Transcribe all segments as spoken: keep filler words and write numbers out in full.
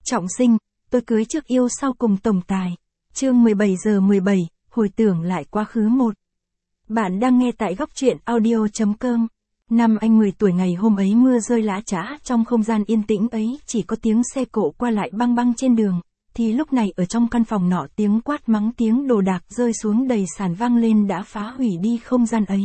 Trọng sinh, tôi cưới trước yêu sau cùng tổng tài. Chương mười bảy giờ mười bảy, hồi tưởng lại quá khứ một. Bạn đang nghe tại góc truyện audio chấm com. Năm anh mười tuổi ngày hôm ấy mưa rơi lã chã, trong không gian yên tĩnh ấy chỉ có tiếng xe cộ qua lại băng băng trên đường, thì lúc này ở trong căn phòng nọ tiếng quát mắng, tiếng đồ đạc rơi xuống đầy sàn vang lên đã phá hủy đi không gian ấy.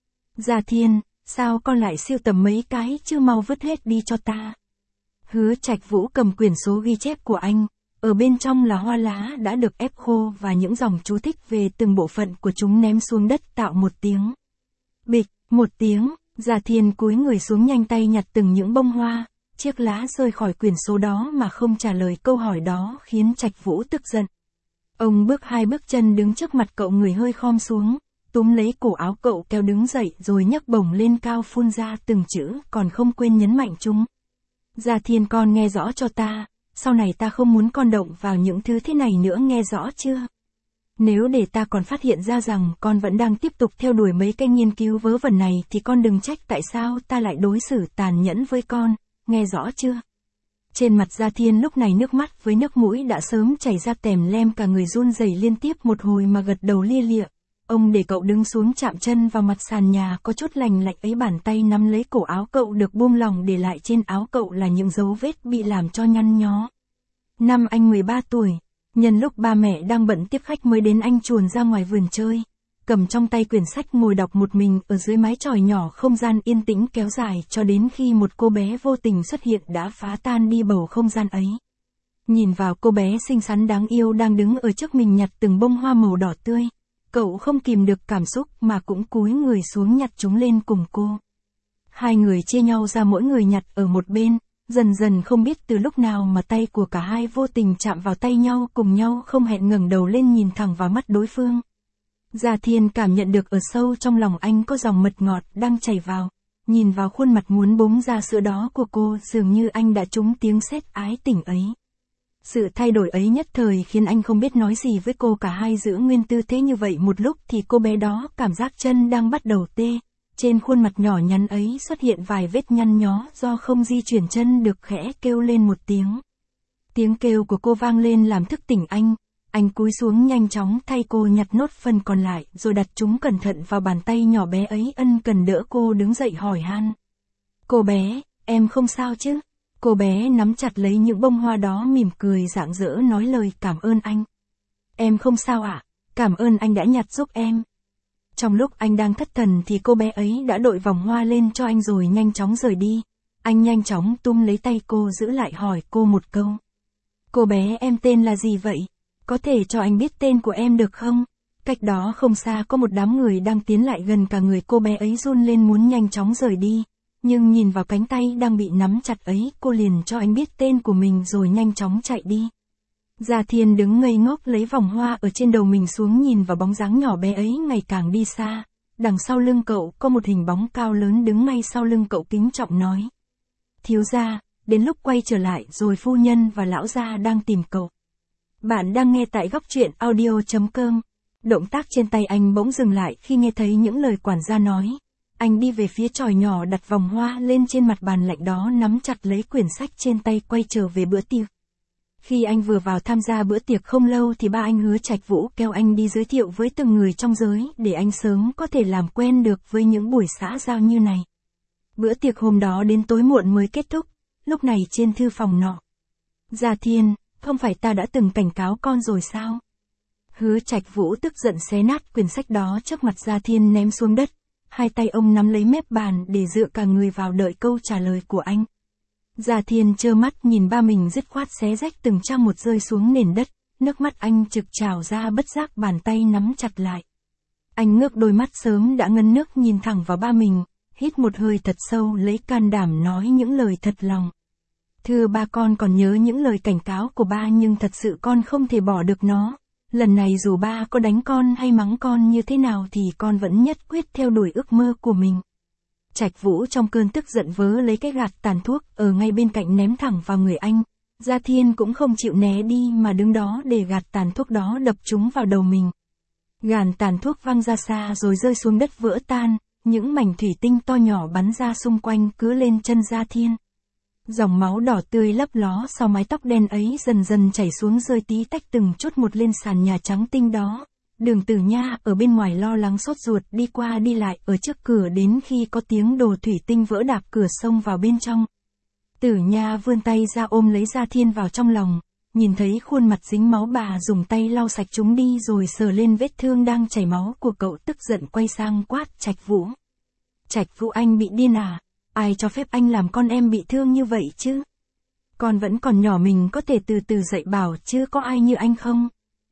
Gia Thiên, sao con lại siêu tầm mấy cái chứ mau vứt hết đi cho ta. Hứa Trạch Vũ cầm quyển số ghi chép của anh, ở bên trong là hoa lá đã được ép khô và những dòng chú thích về từng bộ phận của chúng ném xuống đất tạo một tiếng. Bịch, một tiếng, Gia Thiên cúi người xuống nhanh tay nhặt từng những bông hoa, chiếc lá rơi khỏi quyển số đó mà không trả lời câu hỏi đó khiến Trạch Vũ tức giận. Ông bước hai bước chân đứng trước mặt cậu, người hơi khom xuống, túm lấy cổ áo cậu kéo đứng dậy rồi nhấc bổng lên cao phun ra từng chữ, còn không quên nhấn mạnh chúng. Gia Thiên, con nghe rõ cho ta, sau này ta không muốn con động vào những thứ thế này nữa, nghe rõ chưa? Nếu để ta còn phát hiện ra rằng con vẫn đang tiếp tục theo đuổi mấy cái nghiên cứu vớ vẩn này thì con đừng trách tại sao ta lại đối xử tàn nhẫn với con, nghe rõ chưa? Trên mặt Gia Thiên lúc này nước mắt với nước mũi đã sớm chảy ra tèm lem, cả người run rẩy liên tiếp một hồi mà gật đầu lia lịa. Ông để cậu đứng xuống chạm chân vào mặt sàn nhà có chút lành lạnh ấy, bàn tay nắm lấy cổ áo cậu được buông lỏng, để lại trên áo cậu là những dấu vết bị làm cho nhăn nhó. Năm anh mười ba tuổi, nhân lúc ba mẹ đang bận tiếp khách mới đến, anh chuồn ra ngoài vườn chơi, cầm trong tay quyển sách ngồi đọc một mình ở dưới mái chòi nhỏ. Không gian yên tĩnh kéo dài cho đến khi một cô bé vô tình xuất hiện đã phá tan đi bầu không gian ấy. Nhìn vào cô bé xinh xắn đáng yêu đang đứng ở trước mình nhặt từng bông hoa màu đỏ tươi, cậu không kìm được cảm xúc mà cũng cúi người xuống nhặt chúng lên cùng cô. Hai người chia nhau ra, mỗi người nhặt ở một bên, dần dần không biết từ lúc nào mà tay của cả hai vô tình chạm vào tay nhau, cùng nhau không hẹn ngẩng đầu lên nhìn thẳng vào mắt đối phương. Gia Thiên cảm nhận được ở sâu trong lòng anh có dòng mật ngọt đang chảy vào, nhìn vào khuôn mặt muốn búng ra sữa đó của cô, dường như anh đã trúng tiếng sét ái tình ấy. Sự thay đổi ấy nhất thời khiến anh không biết nói gì với cô. Cả hai giữ nguyên tư thế như vậy một lúc thì cô bé đó cảm giác chân đang bắt đầu tê. Trên khuôn mặt nhỏ nhắn ấy xuất hiện vài vết nhăn nhó do không di chuyển chân được, khẽ kêu lên một tiếng. Tiếng kêu của cô vang lên làm thức tỉnh anh. Anh cúi xuống nhanh chóng thay cô nhặt nốt phần còn lại rồi đặt chúng cẩn thận vào bàn tay nhỏ bé ấy, ân cần đỡ cô đứng dậy hỏi han. Cô bé, em không sao chứ? Cô bé nắm chặt lấy những bông hoa đó mỉm cười rạng rỡ nói lời cảm ơn anh. Em không sao ạ, à? Cảm ơn anh đã nhặt giúp em. Trong lúc anh đang thất thần thì cô bé ấy đã đội vòng hoa lên cho anh rồi nhanh chóng rời đi. Anh nhanh chóng túm lấy tay cô giữ lại, hỏi cô một câu. Cô bé, em tên là gì vậy? Có thể cho anh biết tên của em được không? Cách đó không xa có một đám người đang tiến lại gần, cả người cô bé ấy run lên muốn nhanh chóng rời đi. Nhưng nhìn vào cánh tay đang bị nắm chặt ấy, cô liền cho anh biết tên của mình rồi nhanh chóng chạy đi. Gia Thiên đứng ngây ngốc lấy vòng hoa ở trên đầu mình xuống, nhìn vào bóng dáng nhỏ bé ấy ngày càng đi xa. Đằng sau lưng cậu có một hình bóng cao lớn đứng ngay sau lưng cậu, kính trọng nói. Thiếu gia, đến lúc quay trở lại rồi, phu nhân và lão gia đang tìm cậu. Bạn đang nghe tại góc truyện audio chấm com. Động tác trên tay anh bỗng dừng lại khi nghe thấy những lời quản gia nói. Anh đi về phía chòi nhỏ đặt vòng hoa lên trên mặt bàn lạnh đó, nắm chặt lấy quyển sách trên tay quay trở về bữa tiệc. Khi anh vừa vào tham gia bữa tiệc không lâu thì ba anh Hứa Trạch Vũ kêu anh đi giới thiệu với từng người trong giới để anh sớm có thể làm quen được với những buổi xã giao như này. Bữa tiệc hôm đó đến tối muộn mới kết thúc, lúc này trên thư phòng nọ. Gia Thiên, không phải ta đã từng cảnh cáo con rồi sao? Hứa Trạch Vũ tức giận xé nát quyển sách đó trước mặt Gia Thiên ném xuống đất. Hai tay ông nắm lấy mép bàn để dựa cả người vào đợi câu trả lời của anh. Gia Thiên trơ mắt nhìn ba mình dứt khoát xé rách từng trang một rơi xuống nền đất, nước mắt anh trực trào ra, bất giác bàn tay nắm chặt lại. Anh ngước đôi mắt sớm đã ngấn nước nhìn thẳng vào ba mình, hít một hơi thật sâu lấy can đảm nói những lời thật lòng. Thưa ba, con còn nhớ những lời cảnh cáo của ba, nhưng thật sự con không thể bỏ được nó. Lần này dù ba có đánh con hay mắng con như thế nào thì con vẫn nhất quyết theo đuổi ước mơ của mình. Trạch Vũ trong cơn tức giận vớ lấy cái gạt tàn thuốc ở ngay bên cạnh ném thẳng vào người anh. Gia Thiên cũng không chịu né đi mà đứng đó để gạt tàn thuốc đó đập chúng vào đầu mình. Gàn tàn thuốc văng ra xa rồi rơi xuống đất vỡ tan, những mảnh thủy tinh to nhỏ bắn ra xung quanh, cứ lên chân Gia Thiên. Dòng máu đỏ tươi lấp ló sau mái tóc đen ấy dần dần chảy xuống rơi tí tách từng chút một lên sàn nhà trắng tinh đó. Đường Tử Nha ở bên ngoài lo lắng sốt ruột đi qua đi lại ở trước cửa đến khi có tiếng đồ thủy tinh vỡ đạp cửa xông vào bên trong. Tử Nha vươn tay ra ôm lấy Gia Thiên vào trong lòng, nhìn thấy khuôn mặt dính máu bà dùng tay lau sạch chúng đi rồi sờ lên vết thương đang chảy máu của cậu tức giận quay sang quát Trạch Vũ. Trạch Vũ, anh bị điên à? Ai cho phép anh làm con em bị thương như vậy chứ? Con vẫn còn nhỏ, mình có thể từ từ dạy bảo chứ có ai như anh không?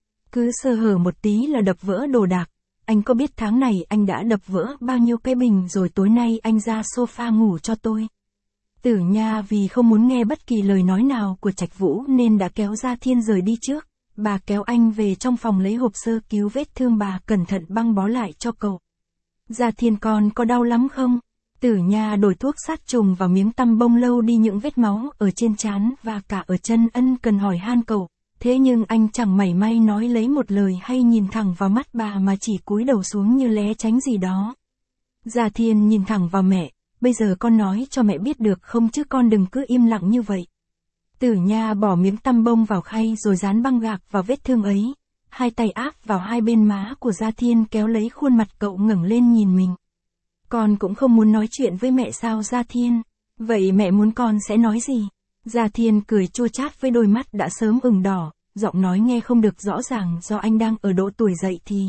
Cứ sơ hở một tí là đập vỡ đồ đạc. Anh có biết tháng này anh đã đập vỡ bao nhiêu cái bình rồi, tối nay anh ra sofa ngủ cho tôi. Tử Nha vì không muốn nghe bất kỳ lời nói nào của Trạch Vũ nên đã kéo Gia Thiên rời đi trước. Bà kéo anh về trong phòng lấy hộp sơ cứu vết thương, bà cẩn thận băng bó lại cho cậu. Gia Thiên, con có đau lắm không? Tử Nha đổi thuốc sát trùng vào miếng tăm bông lâu đi những vết máu ở trên trán và cả ở chân, ân cần hỏi han cậu. Thế nhưng anh chẳng mảy may nói lấy một lời hay nhìn thẳng vào mắt bà mà chỉ cúi đầu xuống như né tránh gì đó. Gia Thiên nhìn thẳng vào mẹ, bây giờ con nói cho mẹ biết được không chứ, con đừng cứ im lặng như vậy. Tử Nha bỏ miếng tăm bông vào khay rồi dán băng gạc vào vết thương ấy, hai tay áp vào hai bên má của Gia Thiên kéo lấy khuôn mặt cậu ngẩng lên nhìn mình. Con cũng không muốn nói chuyện với mẹ sao Gia Thiên? Vậy mẹ muốn con sẽ nói gì? Gia Thiên cười chua chát với đôi mắt đã sớm ửng đỏ, giọng nói nghe không được rõ ràng do anh đang ở độ tuổi dậy thì.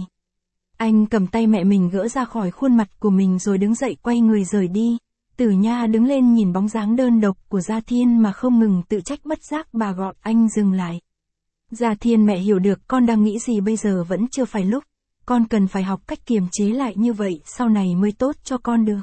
Anh cầm tay mẹ mình gỡ ra khỏi khuôn mặt của mình rồi đứng dậy quay người rời đi. Tử Nha đứng lên nhìn bóng dáng đơn độc của Gia Thiên mà không ngừng tự trách, bất giác bà gọi anh dừng lại. Gia Thiên, mẹ hiểu được con đang nghĩ gì, bây giờ vẫn chưa phải lúc. Con cần phải học cách kiềm chế lại như vậy sau này mới tốt cho con được.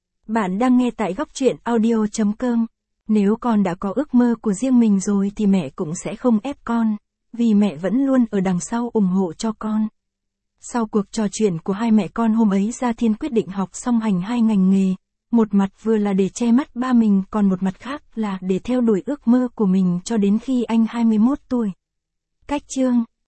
Bạn đang nghe tại góc truyện audio chấm com. Nếu con đã có ước mơ của riêng mình rồi thì mẹ cũng sẽ không ép con, vì mẹ vẫn luôn ở đằng sau ủng hộ cho con. Sau cuộc trò chuyện của hai mẹ con hôm ấy, Gia Thiên quyết định học song hành hai ngành nghề. Một mặt vừa là để che mắt ba mình, còn một mặt khác là để theo đuổi ước mơ của mình cho đến khi anh hai mươi mốt tuổi. Cách chương